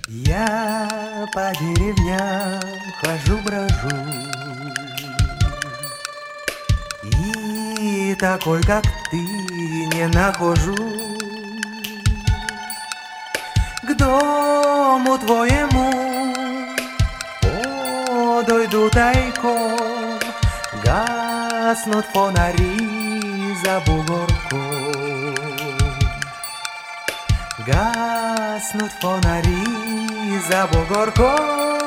Я по деревням хожу-брожу, и такой, как ты, не нахожу. К дому твоему подойду тайком, гаснут фонари за бугорком. Гаснут фонари за бугорком.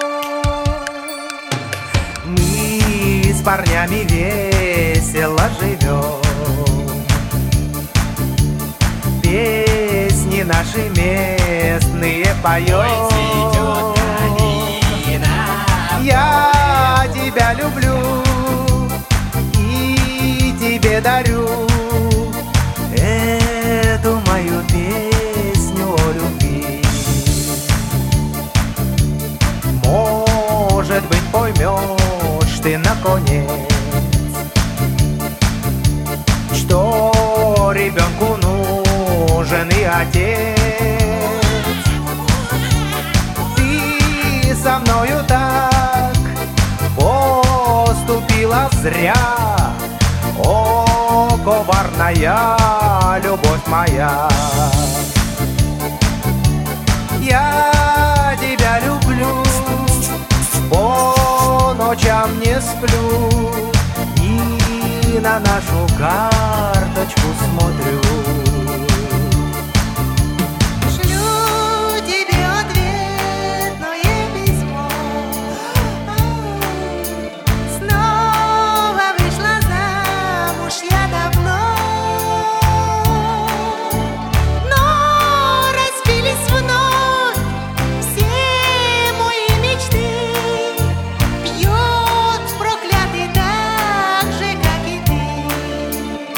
Мы с парнями весело живем, песни наши местные поем. Я тебя люблю и тебе дарю эту мою песню о любви. Может быть, поймешь ты наконец, что ребенку нужен и отец. Ты со мною так поступила зря, о, коварная любовь моя. Я тебя люблю, по ночам не сплю и на нашу карточку смотрю. Шлю тебе ответное письмо. Снова вышла замуж я давно, но разбились вновь все мои мечты. Пьет проклятый так же, как и ты.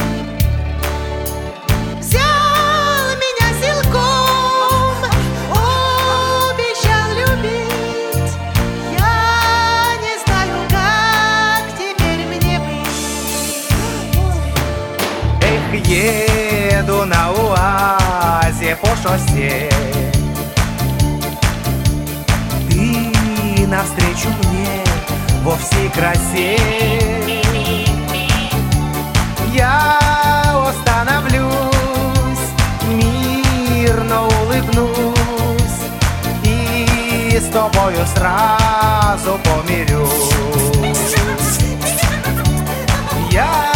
Взял меня силком, обещал любить. Я не знаю, как теперь мне быть. Эх, еду на УАЗе по шоссе, ты навстречу мне во всей красе. Я остановлюсь, мирно улыбнусь и с тобою сразу помирюсь. Я